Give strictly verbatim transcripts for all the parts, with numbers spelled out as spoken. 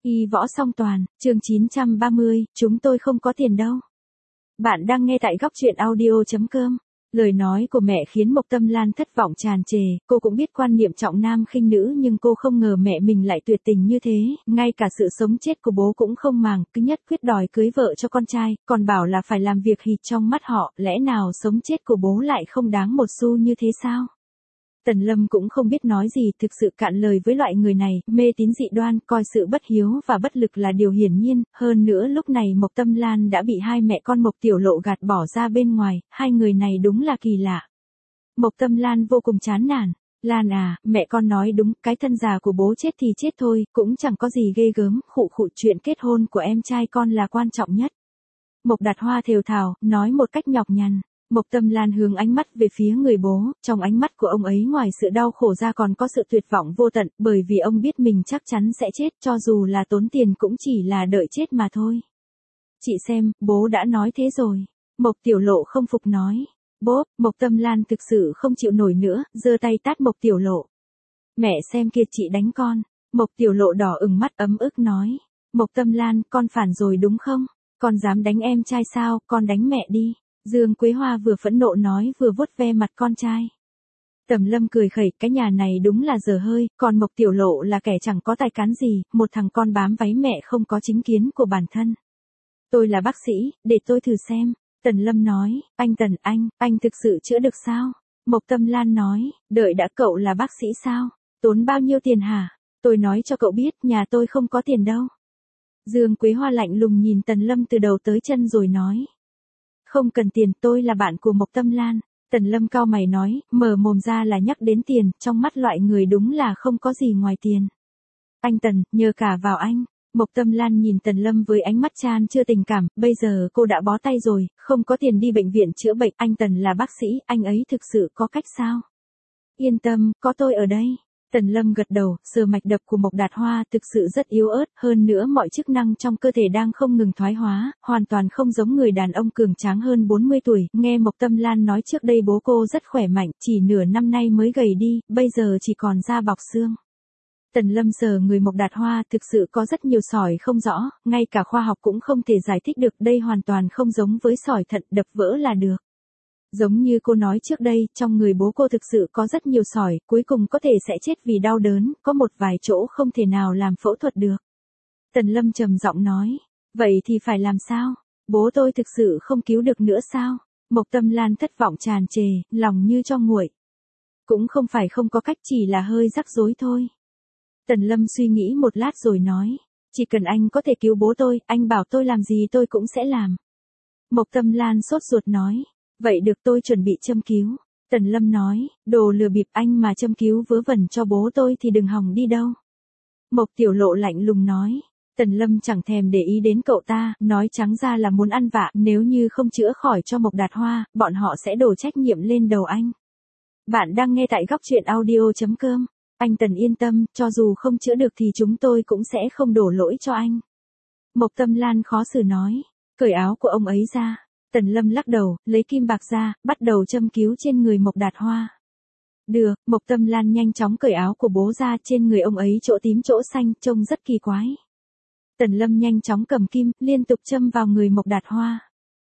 Y võ song toàn, chương chín trăm ba mươi, chúng tôi không có tiền đâu. Bạn đang nghe tại góc truyện audio chấm com. Lời nói của mẹ khiến Mộc Tâm Lan thất vọng tràn trề, cô cũng biết quan niệm trọng nam khinh nữ nhưng cô không ngờ mẹ mình lại tuyệt tình như thế, ngay cả sự sống chết của bố cũng không màng, cứ nhất quyết đòi cưới vợ cho con trai, còn bảo là phải làm việc hì trong mắt họ, lẽ nào sống chết của bố lại không đáng một xu như thế sao? Tần Lâm cũng không biết nói gì, thực sự cạn lời với loại người này, mê tín dị đoan, coi sự bất hiếu và bất lực là điều hiển nhiên, hơn nữa lúc này Mộc Tâm Lan đã bị hai mẹ con Mộc Tiểu Lộ gạt bỏ ra bên ngoài, hai người này đúng là kỳ lạ. Mộc Tâm Lan vô cùng chán nản, Lan à, mẹ con nói đúng, cái thân già của bố chết thì chết thôi, cũng chẳng có gì ghê gớm, khụ khụ chuyện kết hôn của em trai con là quan trọng nhất. Mộc Đạt Hoa thều thào, nói một cách nhọc nhằn. Mộc Tâm Lan hướng ánh mắt về phía người bố, trong ánh mắt của ông ấy ngoài sự đau khổ ra còn có sự tuyệt vọng vô tận, bởi vì ông biết mình chắc chắn sẽ chết, cho dù là tốn tiền cũng chỉ là đợi chết mà thôi. Chị xem, bố đã nói thế rồi. Mộc Tiểu Lộ không phục nói. Bố, Mộc Tâm Lan thực sự không chịu nổi nữa, giơ tay tát Mộc Tiểu Lộ. Mẹ xem kia, chị đánh con. Mộc Tiểu Lộ đỏ ửng mắt ấm ức nói. Mộc Tâm Lan, con phản rồi đúng không? Con dám đánh em trai sao, con đánh mẹ đi. Dương Quế Hoa vừa phẫn nộ nói vừa vuốt ve mặt con trai. Tầm Lâm cười khẩy, cái nhà này đúng là dở hơi, còn Mộc Tiểu Lộ là kẻ chẳng có tài cán gì, một thằng con bám váy mẹ không có chính kiến của bản thân. Tôi là bác sĩ, để tôi thử xem. Tần Lâm nói, anh Tần anh, anh thực sự chữa được sao? Mộc Tâm Lan nói, đợi đã, cậu là bác sĩ sao? Tốn bao nhiêu tiền hả? Tôi nói cho cậu biết, nhà tôi không có tiền đâu. Dương Quế Hoa lạnh lùng nhìn Tần Lâm từ đầu tới chân rồi nói. Không cần tiền, tôi là bạn của Mộc Tâm Lan. Tần Lâm cau mày nói, mở mồm ra là nhắc đến tiền, trong mắt loại người đúng là không có gì ngoài tiền. Anh Tần, nhờ cả vào anh. Mộc Tâm Lan nhìn Tần Lâm với ánh mắt chan chưa tình cảm, bây giờ cô đã bó tay rồi, không có tiền đi bệnh viện chữa bệnh, anh Tần là bác sĩ, anh ấy thực sự có cách sao? Yên tâm, có tôi ở đây. Tần Lâm gật đầu, sờ mạch đập của Mộc Đạt Hoa thực sự rất yếu ớt, hơn nữa mọi chức năng trong cơ thể đang không ngừng thoái hóa, hoàn toàn không giống người đàn ông cường tráng hơn bốn mươi tuổi, nghe Mộc Tâm Lan nói trước đây bố cô rất khỏe mạnh, chỉ nửa năm nay mới gầy đi, bây giờ chỉ còn da bọc xương. Tần Lâm sờ người Mộc Đạt Hoa thực sự có rất nhiều sỏi không rõ, ngay cả khoa học cũng không thể giải thích được, đây hoàn toàn không giống với sỏi thận đập vỡ là được. Giống như cô nói trước đây, trong người bố cô thực sự có rất nhiều sỏi, cuối cùng có thể sẽ chết vì đau đớn, có một vài chỗ không thể nào làm phẫu thuật được. Tần Lâm trầm giọng nói, vậy thì phải làm sao? Bố tôi thực sự không cứu được nữa sao? Mộc Tâm Lan thất vọng tràn trề, lòng như cho nguội. Cũng không phải không có cách, chỉ là hơi rắc rối thôi. Tần Lâm suy nghĩ một lát rồi nói, chỉ cần anh có thể cứu bố tôi, anh bảo tôi làm gì tôi cũng sẽ làm. Mộc Tâm Lan sốt ruột nói. Vậy được, tôi chuẩn bị châm cứu. Tần Lâm nói, đồ lừa bịp, anh mà châm cứu vớ vẩn cho bố tôi thì đừng hòng đi đâu. Mộc Tiểu Lộ lạnh lùng nói. Tần Lâm chẳng thèm để ý đến cậu ta, nói trắng ra là muốn ăn vạ, nếu như không chữa khỏi cho Mộc Đạt Hoa, bọn họ sẽ đổ trách nhiệm lên đầu anh. Bạn đang nghe tại góc truyện audio chấm com. Anh Tần yên tâm, cho dù không chữa được thì chúng tôi cũng sẽ không đổ lỗi cho anh. Mộc Tâm Lan khó xử nói, cởi áo của ông ấy ra. Tần Lâm lắc đầu, lấy kim bạc ra, bắt đầu châm cứu trên người Mộc Đạt Hoa. Được, Mộc Tâm Lan nhanh chóng cởi áo của bố ra, trên người ông ấy chỗ tím chỗ xanh, trông rất kỳ quái. Tần Lâm nhanh chóng cầm kim, liên tục châm vào người Mộc Đạt Hoa.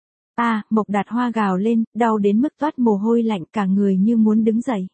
À, Mộc Đạt Hoa gào lên, đau đến mức toát mồ hôi lạnh, cả người như muốn đứng dậy.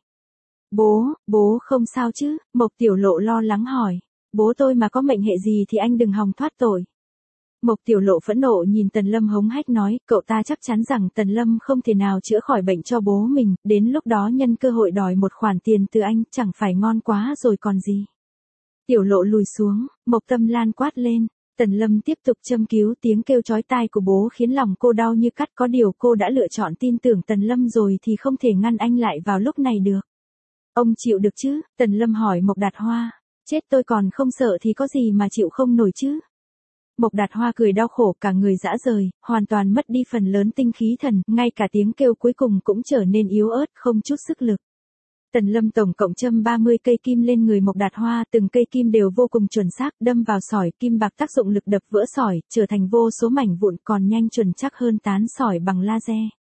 Bố, bố không sao chứ? Mộc Tiểu Lộ lo lắng hỏi. Bố tôi mà có mệnh hệ gì thì anh đừng hòng thoát tội. Mộc Tiểu Lộ phẫn nộ nhìn Tần Lâm hống hách nói, cậu ta chắc chắn rằng Tần Lâm không thể nào chữa khỏi bệnh cho bố mình, đến lúc đó nhân cơ hội đòi một khoản tiền từ anh, chẳng phải ngon quá rồi còn gì. Tiểu Lộ lùi xuống, Mộc Tâm Lan quát lên, Tần Lâm tiếp tục châm cứu, tiếng kêu chói tai của bố khiến lòng cô đau như cắt, có điều cô đã lựa chọn tin tưởng Tần Lâm rồi thì không thể ngăn anh lại vào lúc này được. Ông chịu được chứ? Tần Lâm hỏi Mộc Đạt Hoa, chết tôi còn không sợ thì có gì mà chịu không nổi chứ? Mộc Đạt Hoa cười đau khổ, cả người rã rời, hoàn toàn mất đi phần lớn tinh khí thần, ngay cả tiếng kêu cuối cùng cũng trở nên yếu ớt, không chút sức lực. Tần Lâm tổng cộng châm ba mươi cây kim lên người Mộc Đạt Hoa, từng cây kim đều vô cùng chuẩn xác, đâm vào sỏi, kim bạc tác dụng lực đập vỡ sỏi, trở thành vô số mảnh vụn, còn nhanh chuẩn chắc hơn tán sỏi bằng laser.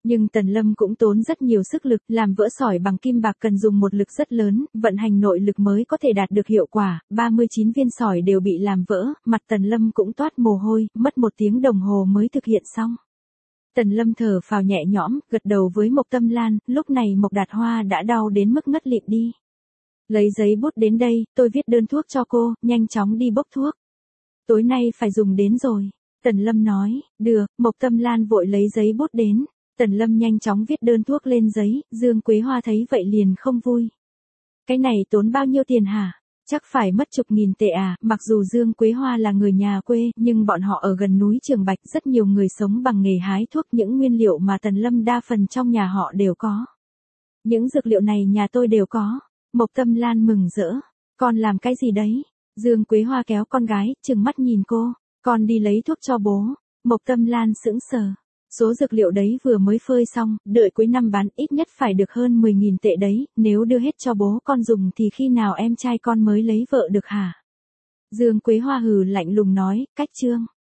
Nhưng Tần Lâm cũng tốn rất nhiều sức lực, làm vỡ sỏi bằng kim bạc cần dùng một lực rất lớn, vận hành nội lực mới có thể đạt được hiệu quả, ba mươi chín viên sỏi đều bị làm vỡ, mặt Tần Lâm cũng toát mồ hôi, mất một tiếng đồng hồ mới thực hiện xong. Tần Lâm thở phào nhẹ nhõm, gật đầu với Mộc Tâm Lan, lúc này Mộc Đạt Hoa đã đau đến mức ngất lịm đi. Lấy giấy bút đến đây, tôi viết đơn thuốc cho cô, nhanh chóng đi bốc thuốc. Tối nay phải dùng đến rồi. Tần Lâm nói, được, Mộc Tâm Lan vội lấy giấy bút đến. Tần Lâm nhanh chóng viết đơn thuốc lên giấy, Dương Quế Hoa thấy vậy liền không vui. Cái này tốn bao nhiêu tiền hả? Chắc phải mất chục nghìn tệ à, mặc dù Dương Quế Hoa là người nhà quê, nhưng bọn họ ở gần núi Trường Bạch, rất nhiều người sống bằng nghề hái thuốc, những nguyên liệu mà Tần Lâm đa phần trong nhà họ đều có. Những dược liệu này nhà tôi đều có. Mộc Tâm Lan mừng rỡ. Con làm cái gì đấy? Dương Quế Hoa kéo con gái, trừng mắt nhìn cô. Con đi lấy thuốc cho bố. Mộc Tâm Lan sững sờ. Số dược liệu đấy vừa mới phơi xong, đợi cuối năm bán ít nhất phải được hơn mười nghìn tệ đấy, nếu đưa hết cho bố con dùng thì khi nào em trai con mới lấy vợ được hả? Dương Quế Hoa hừ lạnh lùng nói, cách trương.